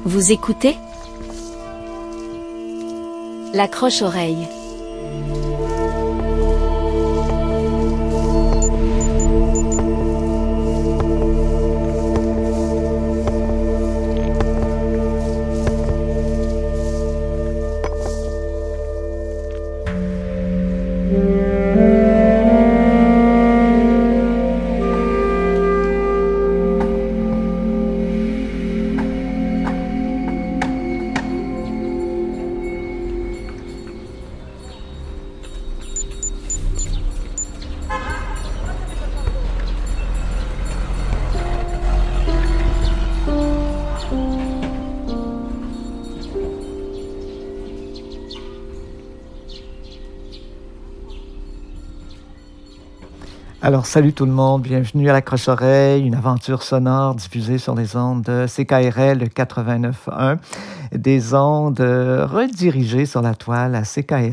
Vous écoutez L'accroche-oreille. Alors, salut tout le monde, bienvenue à l'Accroche-oreille, une aventure sonore diffusée sur les ondes de CKRL 89.1, des ondes redirigées sur la toile à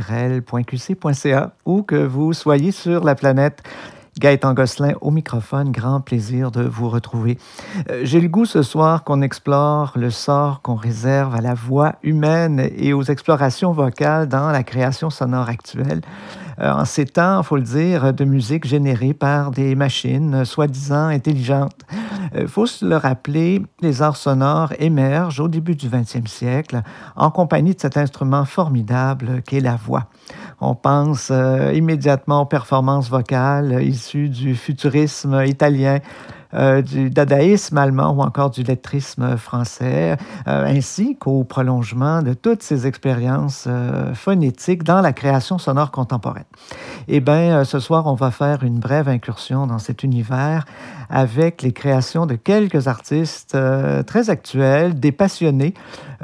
ckrl.qc.ca, ou que vous soyez sur la planète. Gaëtan Gosselin au microphone, grand plaisir de vous retrouver. J'ai le goût ce soir qu'on explore le sort qu'on réserve à la voix humaine et aux explorations vocales dans la création sonore actuelle. En ces temps, il faut le dire, de musique générée par des machines soi-disant intelligentes. Il faut se le rappeler, les arts sonores émergent au début du 20e siècle en compagnie de cet instrument formidable qu'est la voix. On pense immédiatement aux performances vocales issues du futurisme italien, du dadaïsme allemand ou encore du lettrisme français, ainsi qu'au prolongement de toutes ces expériences phonétiques dans la création sonore contemporaine. Eh bien, ce soir, on va faire une brève incursion dans cet univers avec les créations de quelques artistes très actuels, des passionnés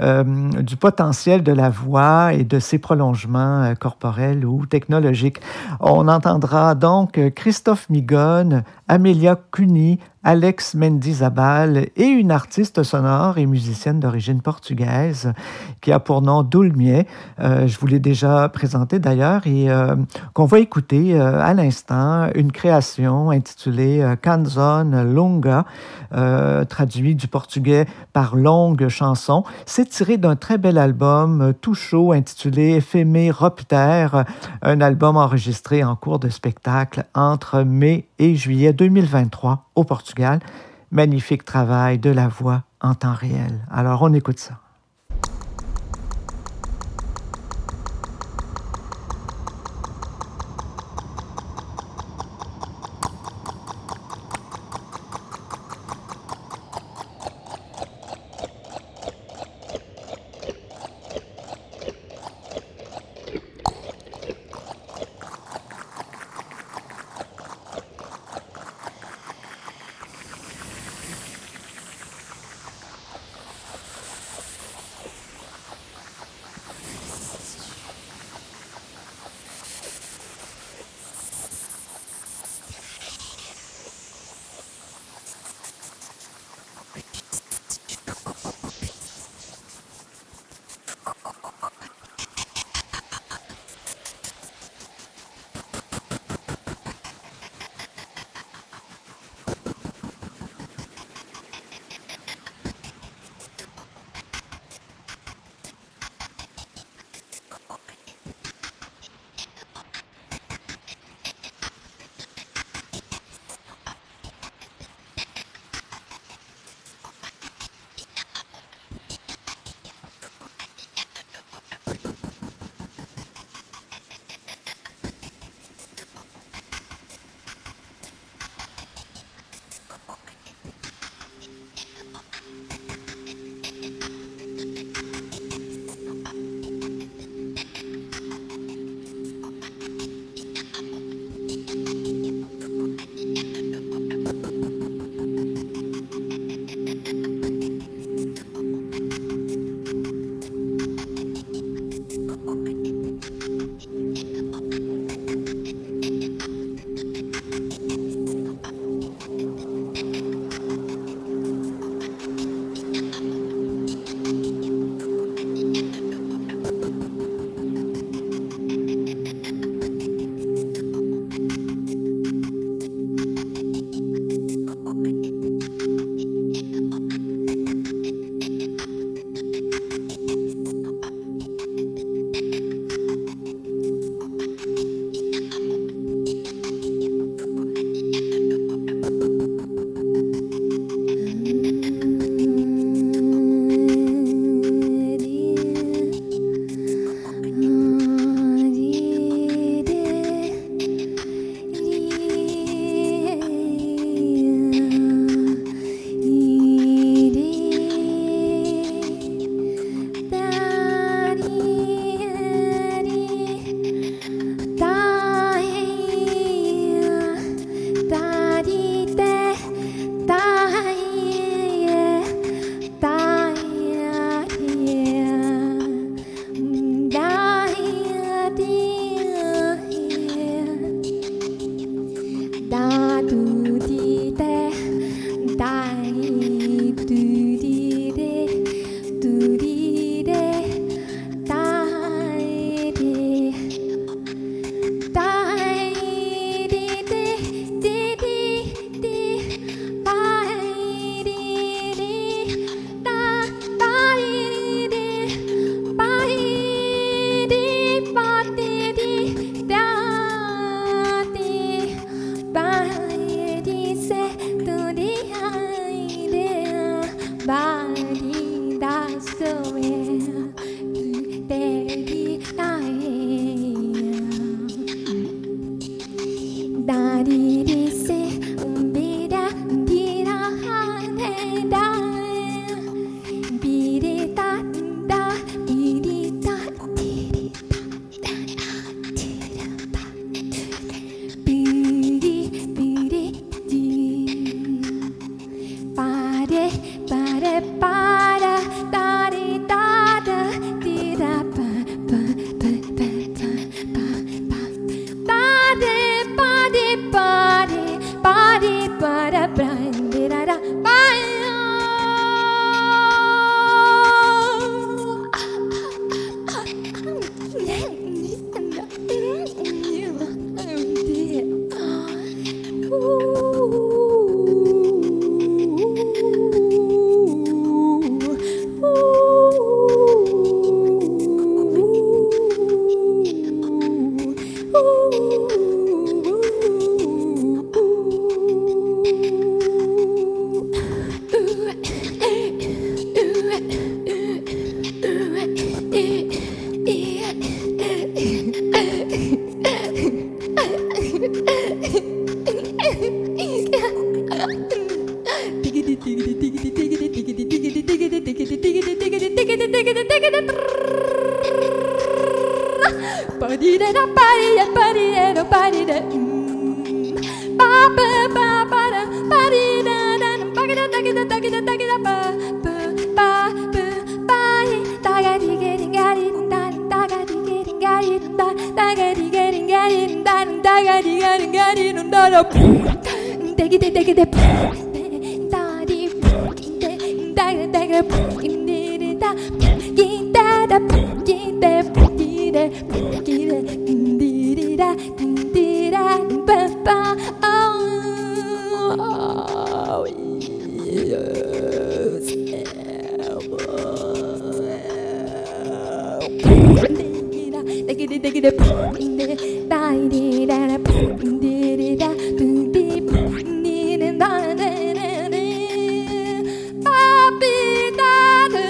du potentiel de la voix et de ses prolongements corporels ou technologiques. On entendra donc Christophe Migone, Amélia Cuny, Alex Mendizabal et une artiste sonore et musicienne d'origine portugaise qui a pour nom Dulmier. Je vous l'ai déjà présenté d'ailleurs et qu'on va écouter à l'instant, une création intitulée Canzone Longa, traduit du portugais par longue chanson. C'est tiré d'un très bel album tout chaud intitulé Éphéméroptère, un album enregistré en cours de spectacle entre mai et juillet 2023 au Portugal. Magnifique travail de la voix en temps réel. Alors, on écoute ça. Papi,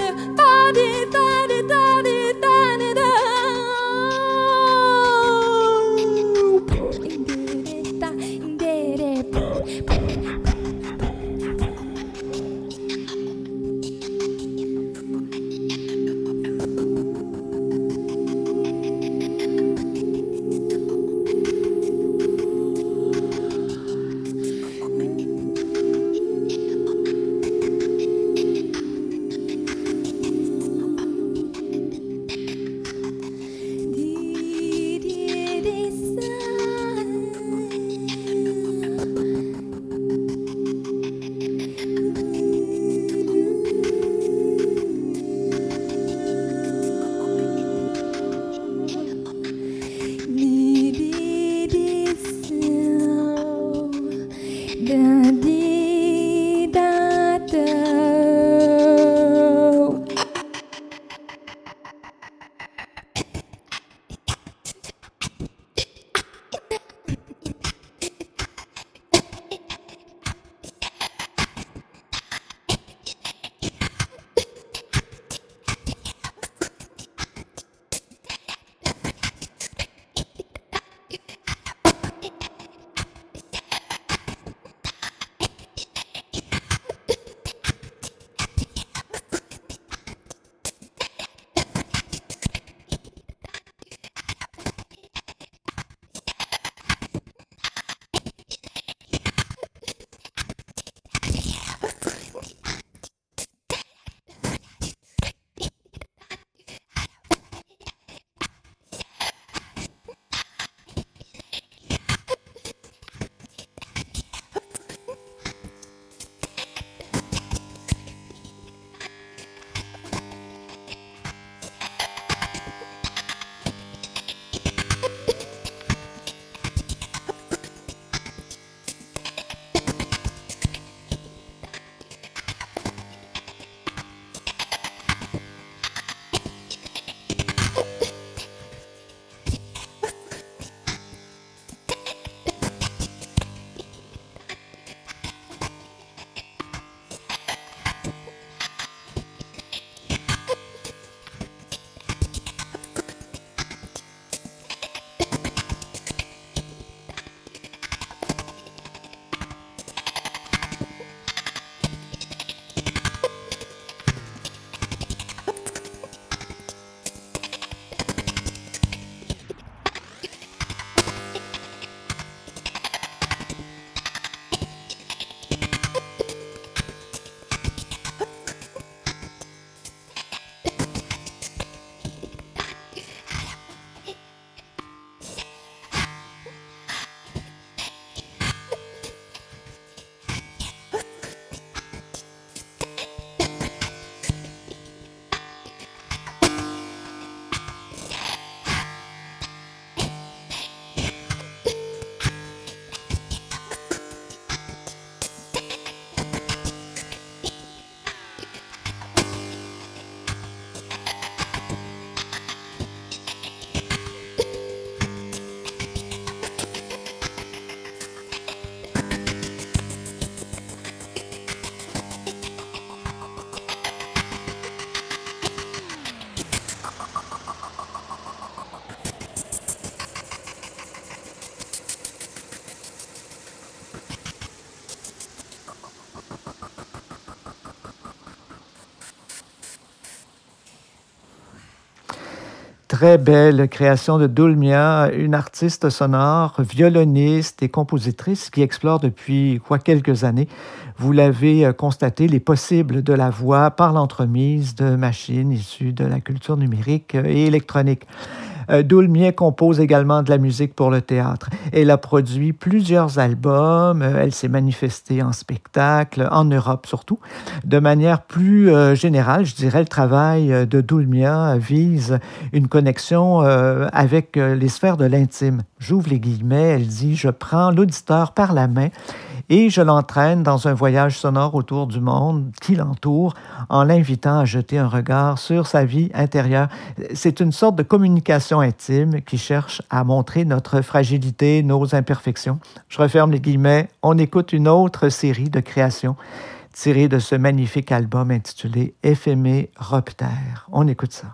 très belle création de Dulmia, une artiste sonore, violoniste et compositrice qui explore depuis quelques années, vous l'avez constaté, les possibles de la voix par l'entremise de machines issues de la culture numérique et électronique. Dulmia compose également de la musique pour le théâtre. Elle a produit plusieurs albums, elle s'est manifestée en spectacle, en Europe surtout. De manière plus générale, je dirais, le travail de Dulmia vise une connexion avec les sphères de l'intime. J'ouvre les guillemets, elle dit « Je prends l'auditeur par la main et je l'entraîne dans un voyage sonore autour du monde qui l'entoure en l'invitant à jeter un regard sur sa vie intérieure. » C'est une sorte de communication intime qui cherche à montrer notre fragilité, nos imperfections. Je referme les guillemets. On écoute une autre série de créations tirées de ce magnifique album intitulé Éphéméroptère. On écoute ça.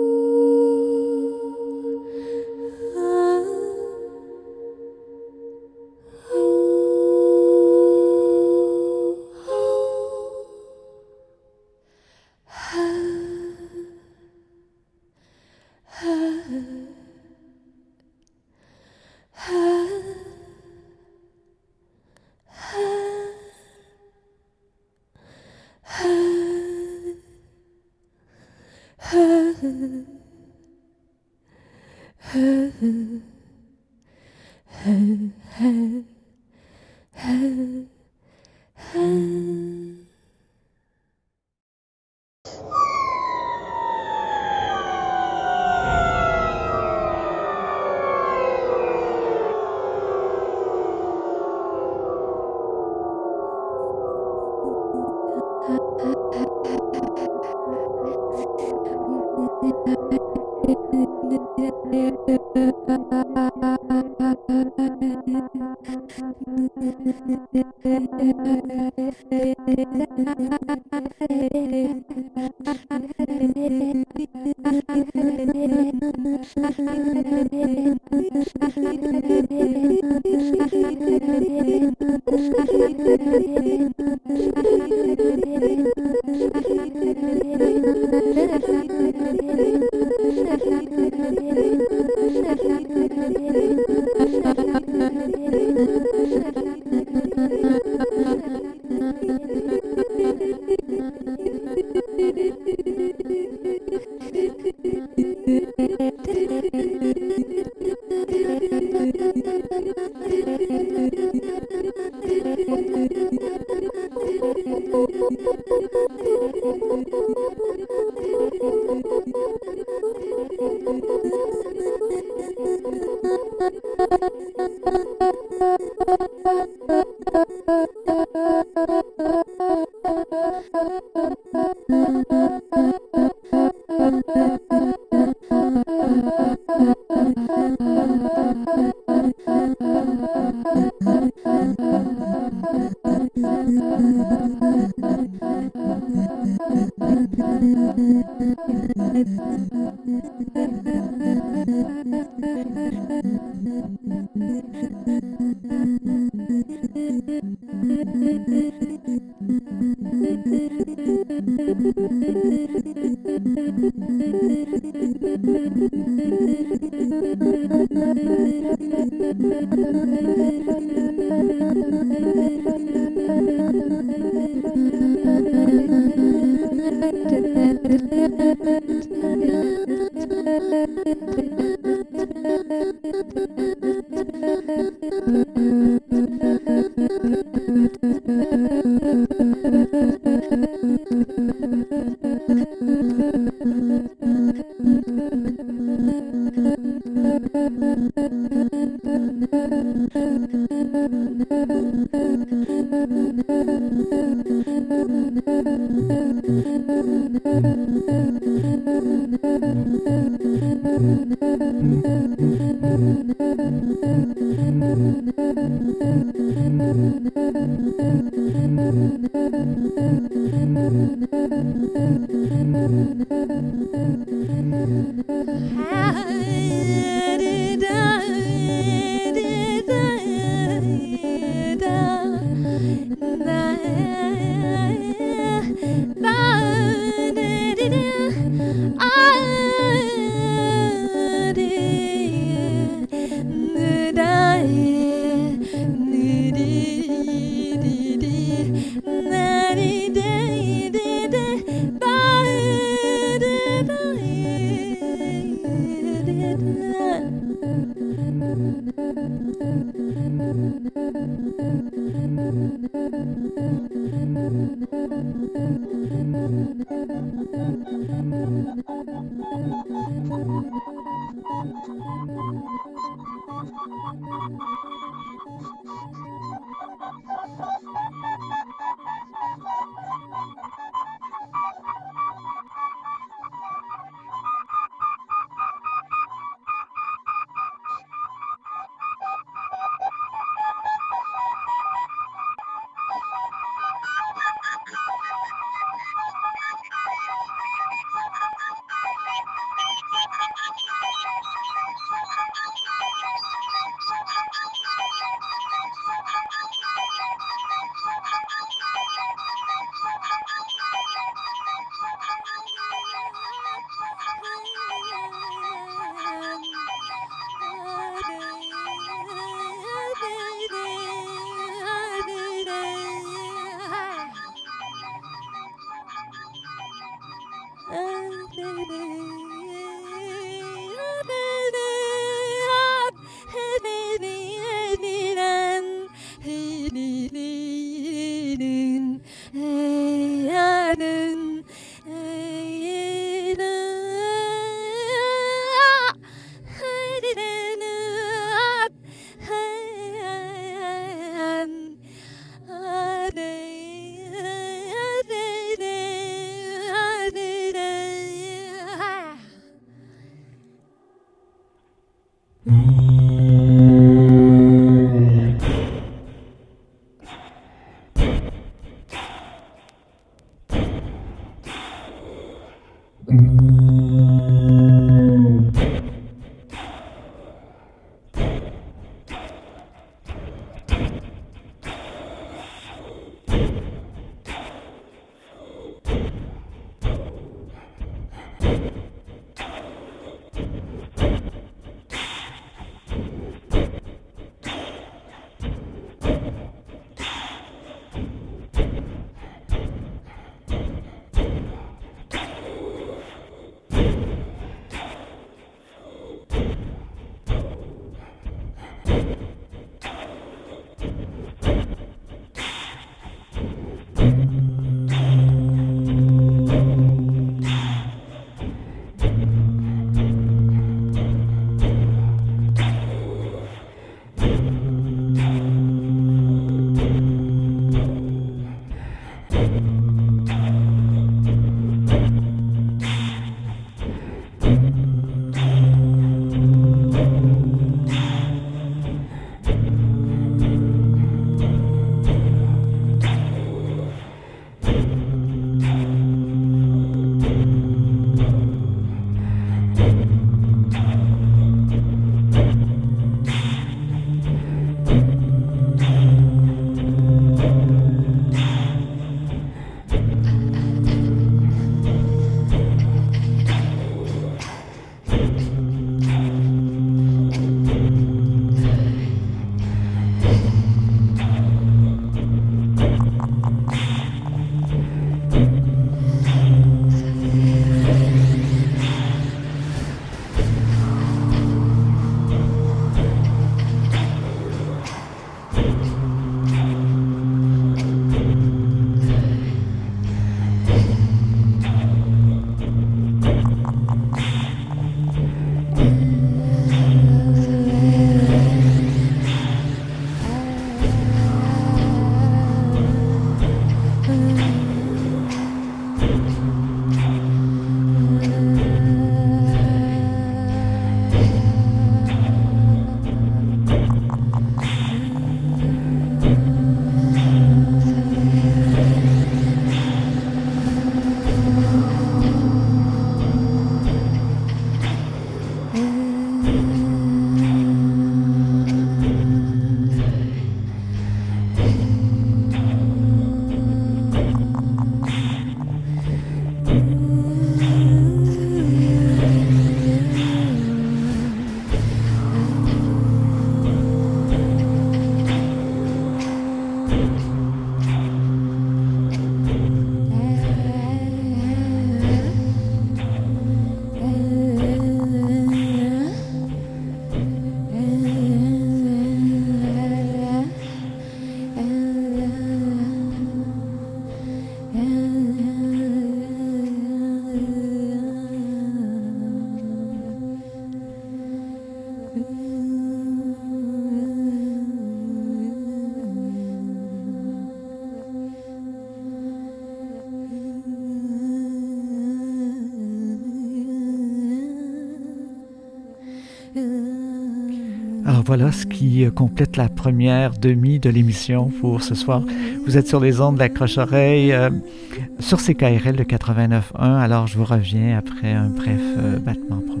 voilà ce qui complète la première demi de l'émission pour ce soir. Vous êtes sur les ondes de l'Accroche-Oreille sur CKRL de 89.1. Alors, je vous reviens après un bref battement promo.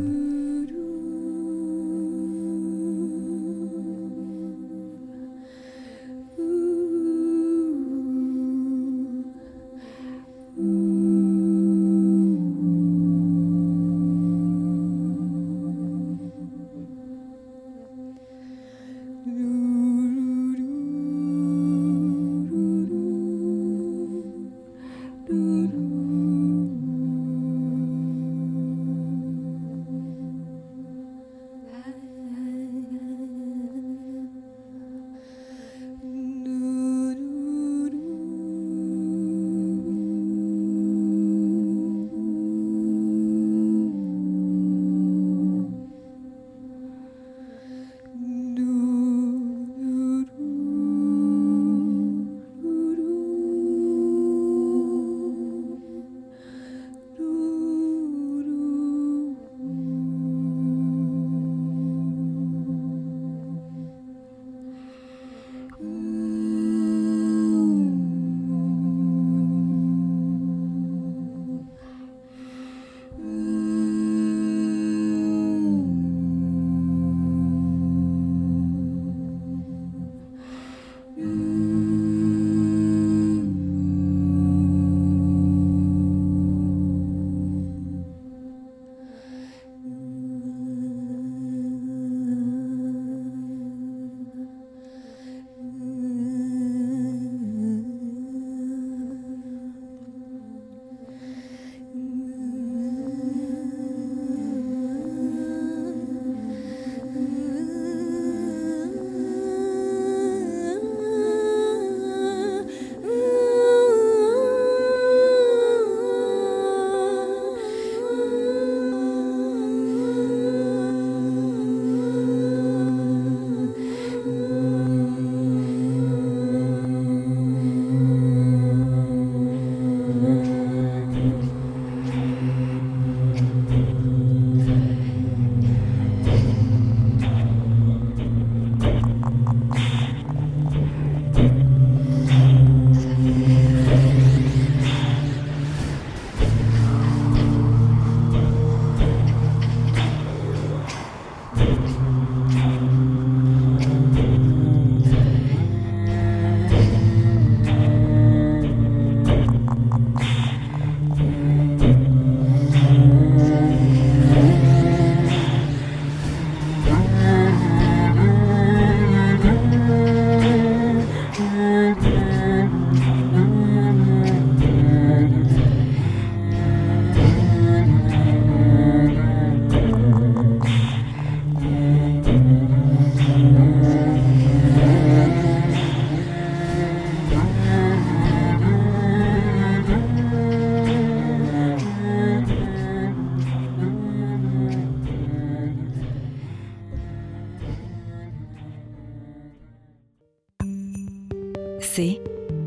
C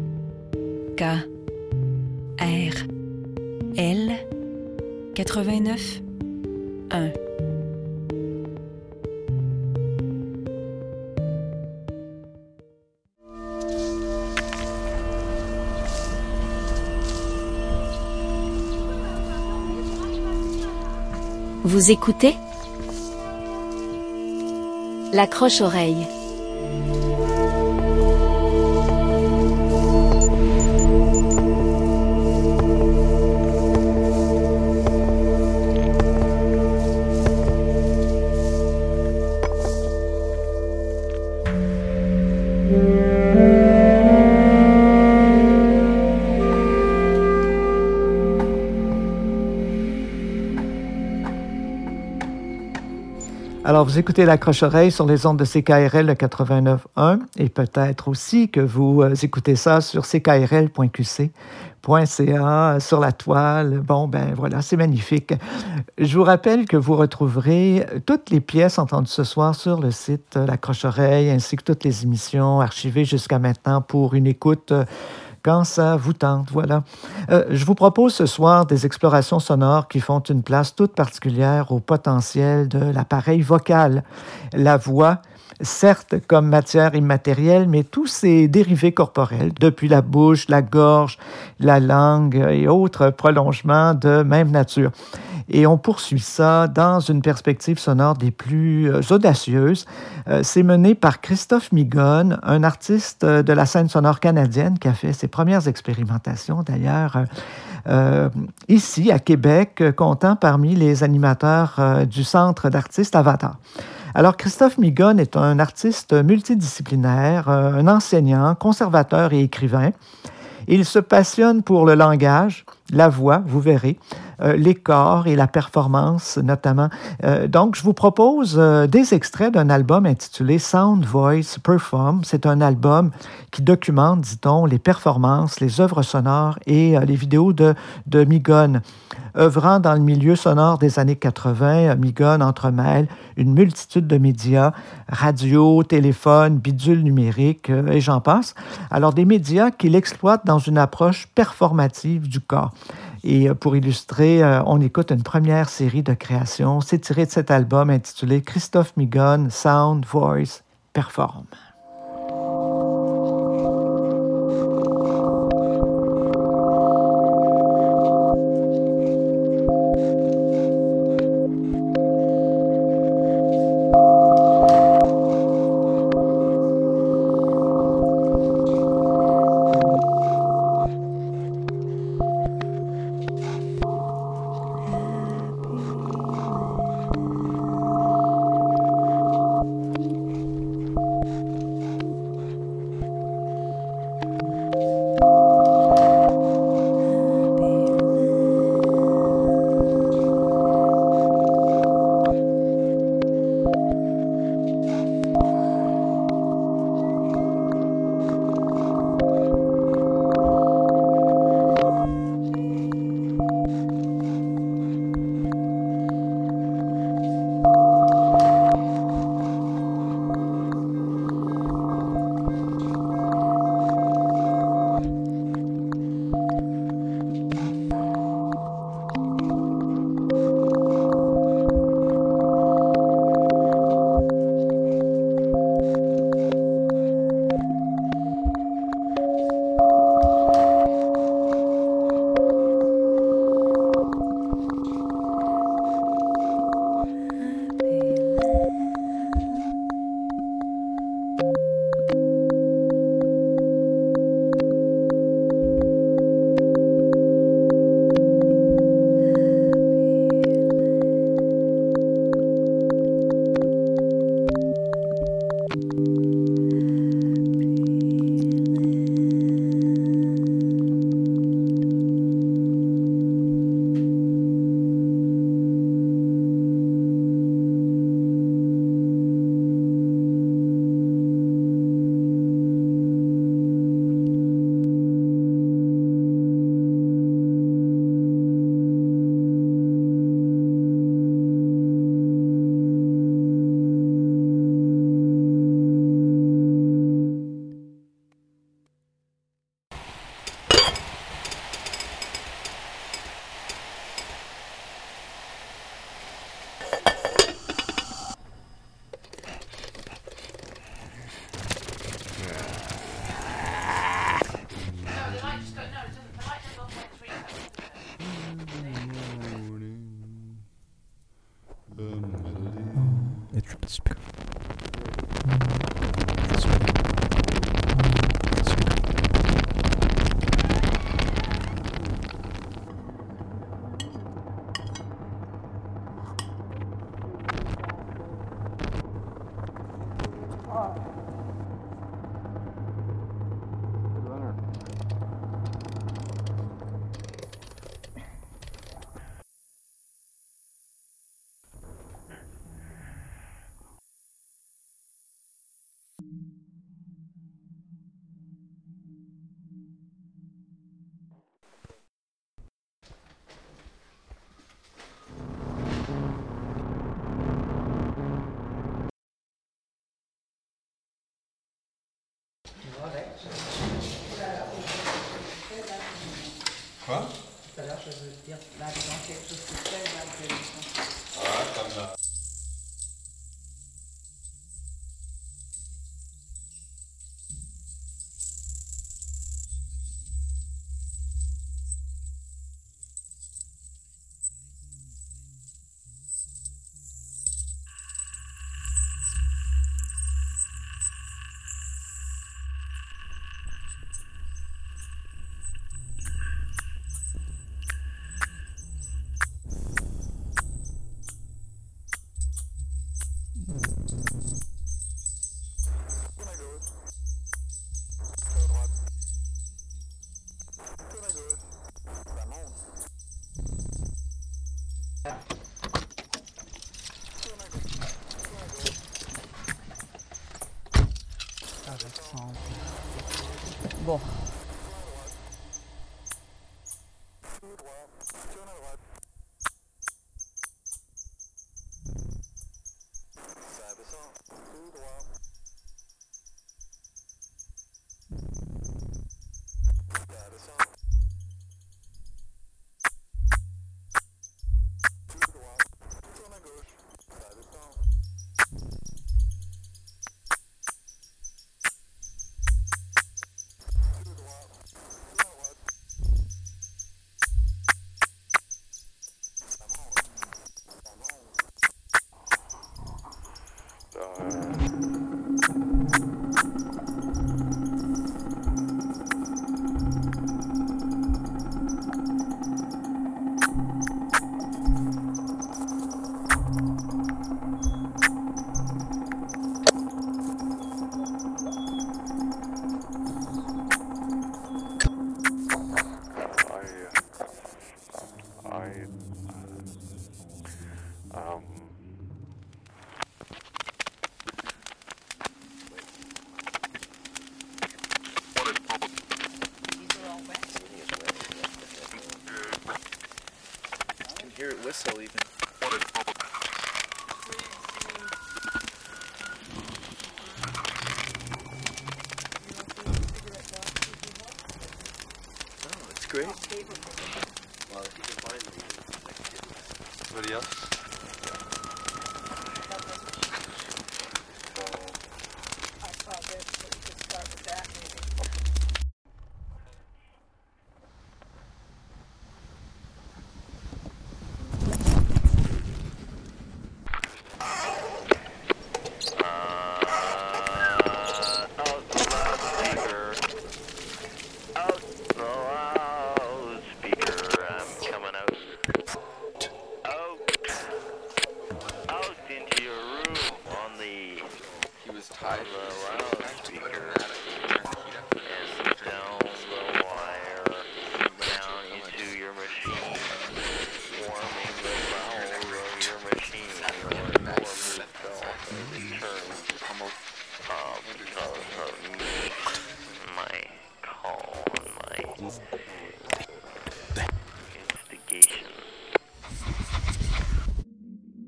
K R L 89.1. Vous écoutez l'Accroche-Oreille. Alors, vous écoutez l'Accroche-Oreille sur les ondes de CKRL 89.1 et peut-être aussi que vous écoutez ça sur ckrl.qc.ca, sur la toile. Bon, ben voilà, c'est magnifique. Je vous rappelle que vous retrouverez toutes les pièces entendues ce soir sur le site l'Accroche-Oreille ainsi que toutes les émissions archivées jusqu'à maintenant pour une écoute quand ça vous tente, voilà. Je vous propose ce soir des explorations sonores qui font une place toute particulière au potentiel de l'appareil vocal, la voix, certes comme matière immatérielle, mais tous ces dérivés corporels, depuis la bouche, la gorge, la langue et autres prolongements de même nature. Et on poursuit ça dans une perspective sonore des plus audacieuses. C'est mené par Christophe Migone, un artiste de la scène sonore canadienne qui a fait ses premières expérimentations d'ailleurs ici à Québec, comptant parmi les animateurs du Centre d'artistes Avatar. Alors, Christophe Migone est un artiste multidisciplinaire, un enseignant, conservateur et écrivain. Il se passionne pour le langage, la voix, vous verrez, les corps et la performance notamment. Donc, je vous propose des extraits d'un album intitulé Sound Voice Perform. C'est un album qui documente, dit-on, les performances, les œuvres sonores et les vidéos de Migone. Œuvrant dans le milieu sonore des années 80, Migone entremêle une multitude de médias, radio, téléphone, bidule numérique et j'en passe. Alors, des médias qu'il exploite dans une approche performative du corps. Et pour illustrer, on écoute une première série de créations. C'est tiré de cet album intitulé Christophe Migone, Sound, Voice, Perform. Quoi? Tout à l'heure, je veux dire, là, dans quelque chose qui fait, là, que... Ah, comme ça. ressemble. Bon. Hear it whistle even. Oh, that's great. Well, if you can find me, somebody else? I saw this, so you could start with that maybe. Tied the loudspeaker and down the wire down into your machine, warming the bowels of your machine. Your warm itself as it turns because of me, my call and my instigation.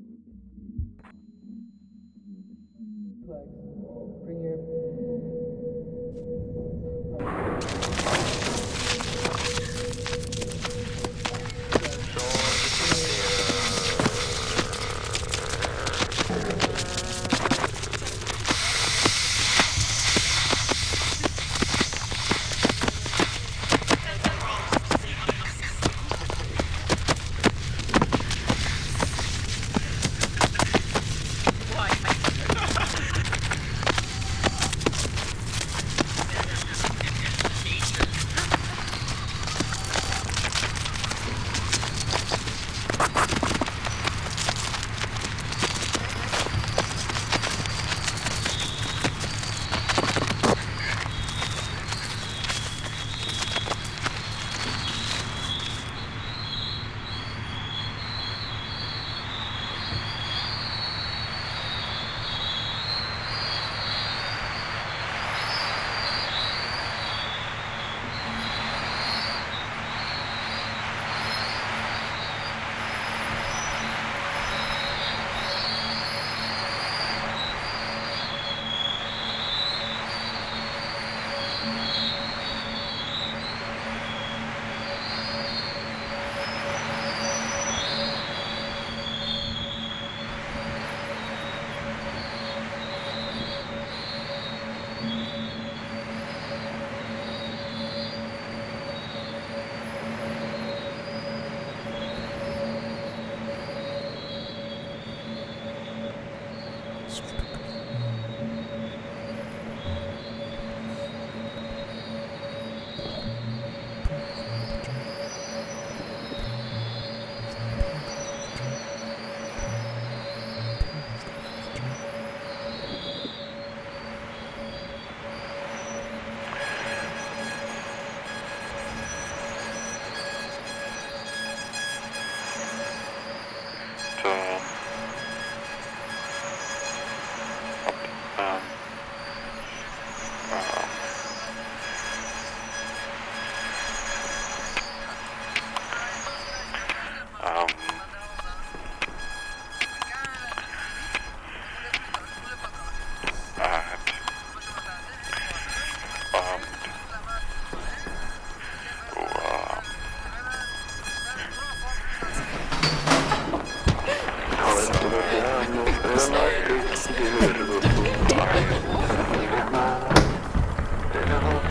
Bring your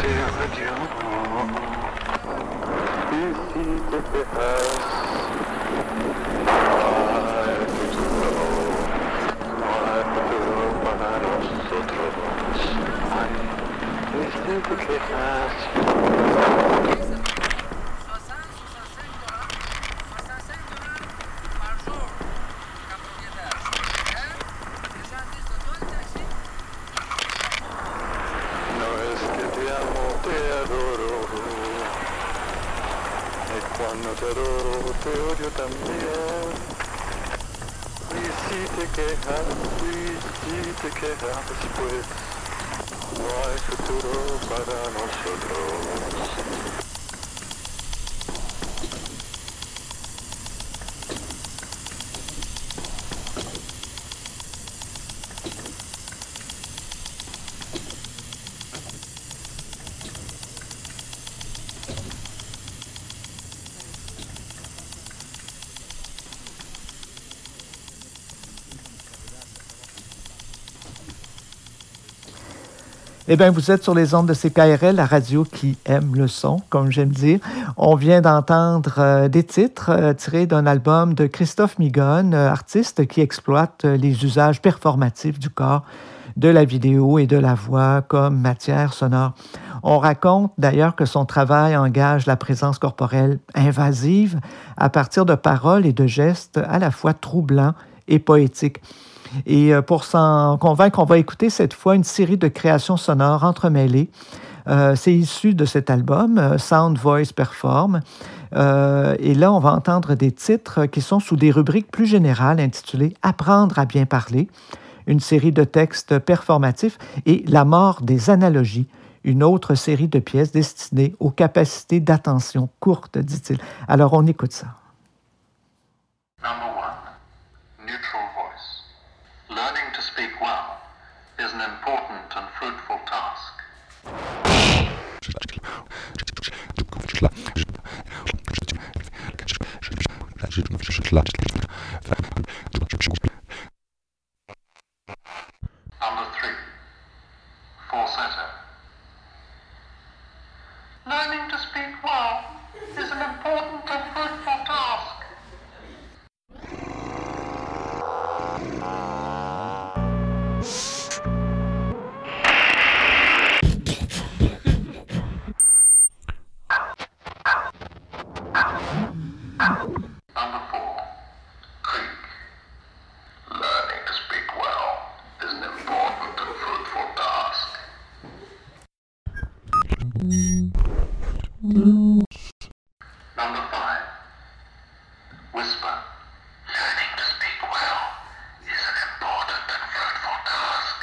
Eh bien, vous êtes sur les ondes de CKRL, la radio qui aime le son, comme j'aime dire. On vient d'entendre des titres tirés d'un album de Christophe Migonne, artiste qui exploite les usages performatifs du corps, de la vidéo et de la voix comme matière sonore. On raconte d'ailleurs que son travail engage la présence corporelle invasive à partir de paroles et de gestes à la fois troublants et poétiques. Et pour s'en convaincre, on va écouter cette fois une série de créations sonores entremêlées. C'est issu de cet album, Sound Voice Perform. Et là, on va entendre des titres qui sont sous des rubriques plus générales intitulées « Apprendre à bien parler », une série de textes performatifs et « La mort des analogies », une autre série de pièces destinées aux capacités d'attention courtes, dit-il. Alors, on écoute ça. Number 1. Neutral voice. Learning to speak well is an important and fruitful task. Number 3. Falsetto. Learning to speak well is an important and fruitful task. Number 4. Creak. Learning to speak well is an important and fruitful task. Number 5. Whisper. Learning to speak well is an important and fruitful task.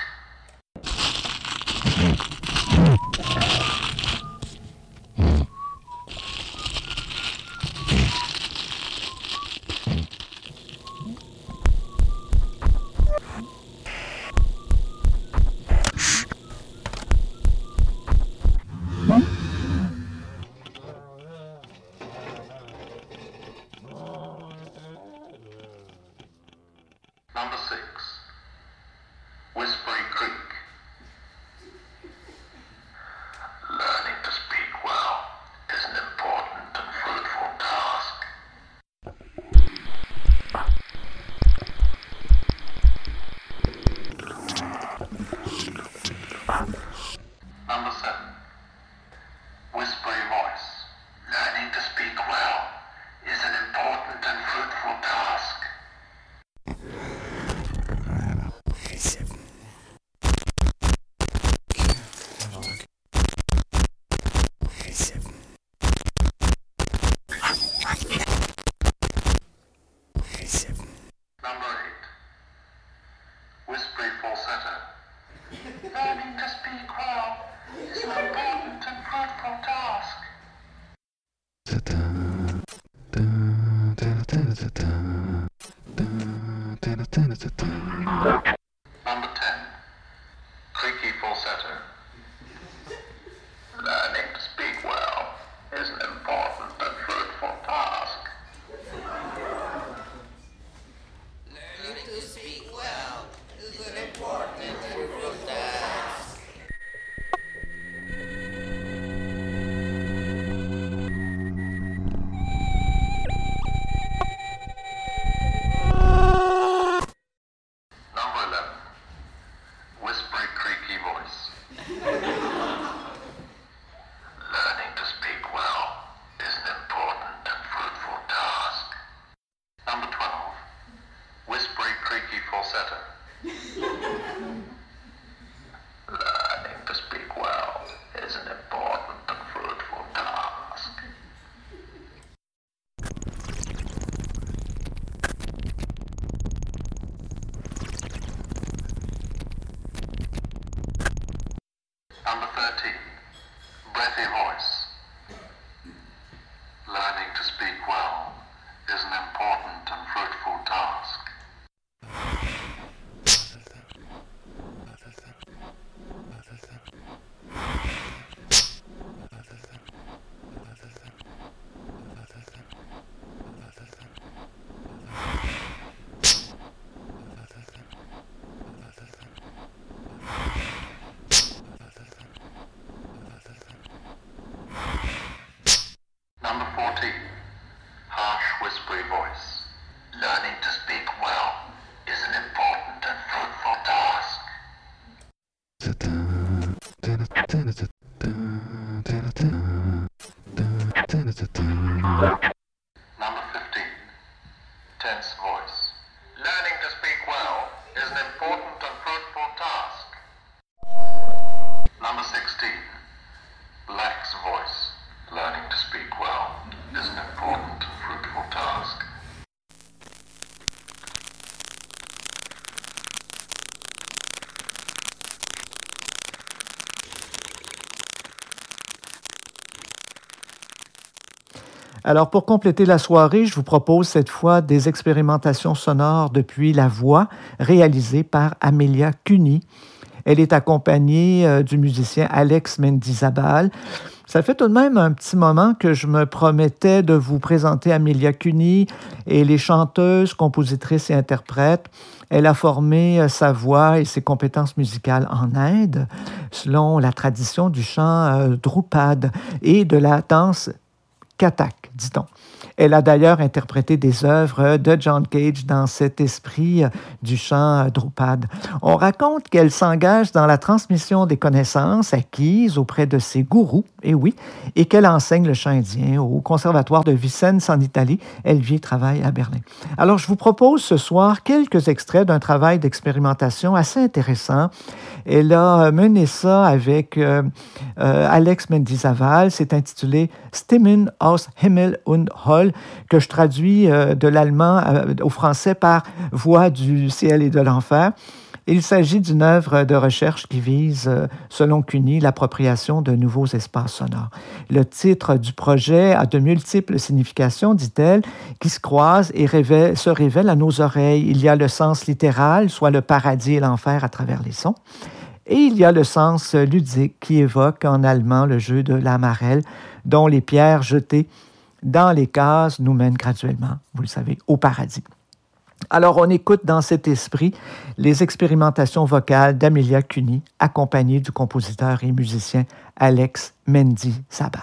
Number 6. Whispery creak. Learning to speak well is an important and fruitful task. Number 7. Whispery voice. Learning to speak well is an important and fruitful task. Number 8. Whispery falsetto. Learning to speak well is an important and fruitful task. Number 10. Creaky falsetto. Learning to speak well is an important and fruitful task. Learning to speak well is an important and fruitful task. breathy voice. Learning to speak well is an important and fruitful task. Number 14. Harsh, whispery voice. Learning to speak well is an important and fruitful task. Number 15. Tense voice. Learning to speak well is an important and fruitful task. Number 16. Lax voice. Learning to speak well is an important and fruitful task. Alors, pour compléter la soirée, je vous propose cette fois des expérimentations sonores depuis la voix réalisées par Amelia Cuny. Elle est accompagnée du musicien Alex Mendizabal. Ça fait tout de même un petit moment que je me promettais de vous présenter Amelia Cuny et les chanteuses, compositrices et interprètes. Elle a formé sa voix et ses compétences musicales en Inde, selon la tradition du chant Drupad et de la danse Kathak, dit-on. Elle a d'ailleurs interprété des œuvres de John Cage dans cet esprit du chant Drupad. On raconte qu'elle s'engage dans la transmission des connaissances acquises auprès de ses gourous, et qu'elle enseigne le chant indien au conservatoire de Vicenza en Italie. Elle vit et travaille à Berlin. Alors, je vous propose ce soir quelques extraits d'un travail d'expérimentation assez intéressant. Elle a mené ça avec Alex Mendizabal. C'est intitulé Stimmen aus Himmel und Hölle, que je traduis de l'allemand au français par Voix du ciel et de l'enfer. Il s'agit d'une œuvre de recherche qui vise, selon Cuny, l'appropriation de nouveaux espaces sonores. Le titre du projet a de multiples significations, dit-elle, qui se croisent et se révèlent à nos oreilles. Il y a le sens littéral, soit le paradis et l'enfer à travers les sons. Et il y a le sens ludique qui évoque en allemand le jeu de la marelle, dont les pierres jetées dans les cases nous mènent graduellement, vous le savez, au paradis. Alors, on écoute dans cet esprit les expérimentations vocales d'Amelia Cuny, accompagnée du compositeur et musicien Alex Mendizabal.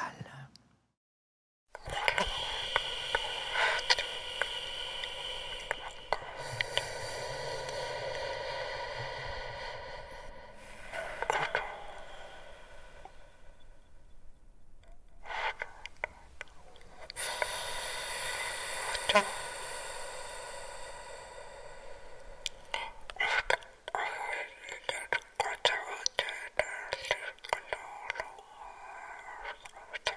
Thank you.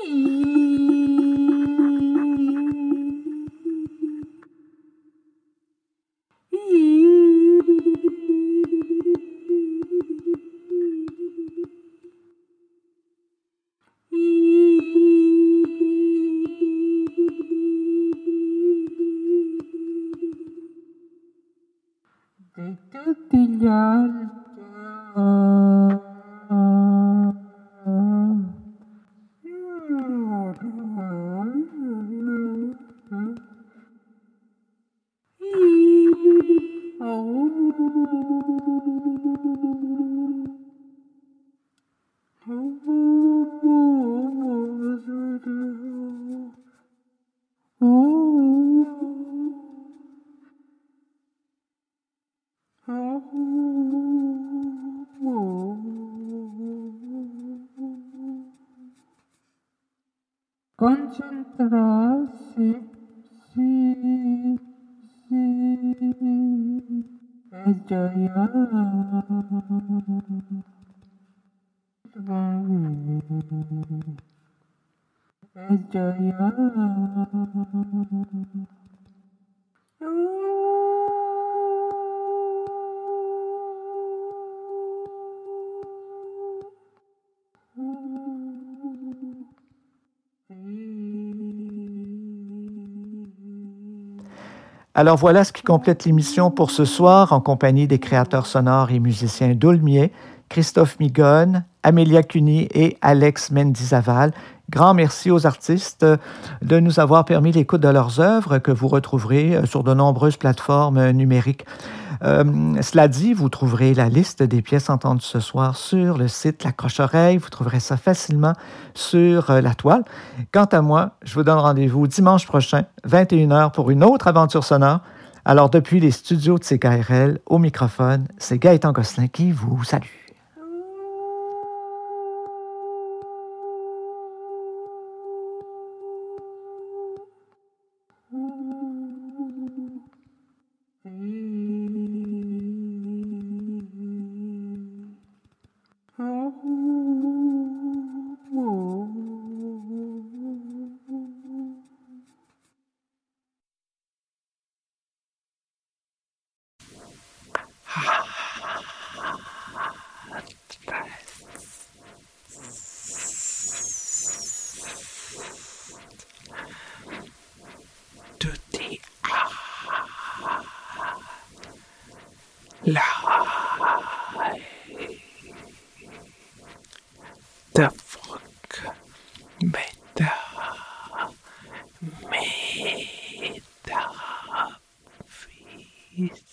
Concentrarsi, sì, è gioia. È gioia. Alors voilà ce qui complète l'émission pour ce soir en compagnie des créateurs sonores et musiciens d'Aulmier, Christophe Migone, Amélia Cuny et Alex Mendizaval. Grand merci aux artistes de nous avoir permis l'écoute de leurs œuvres que vous retrouverez sur de nombreuses plateformes numériques. Cela dit, vous trouverez la liste des pièces entendues ce soir sur le site La Croche-Oreille. Vous trouverez ça facilement sur la toile. Quant à moi, je vous donne rendez-vous dimanche prochain, 21h, pour une autre aventure sonore. Alors, depuis les studios de CKRL, au microphone, c'est Gaëtan Gosselin qui vous salue. The fuck made up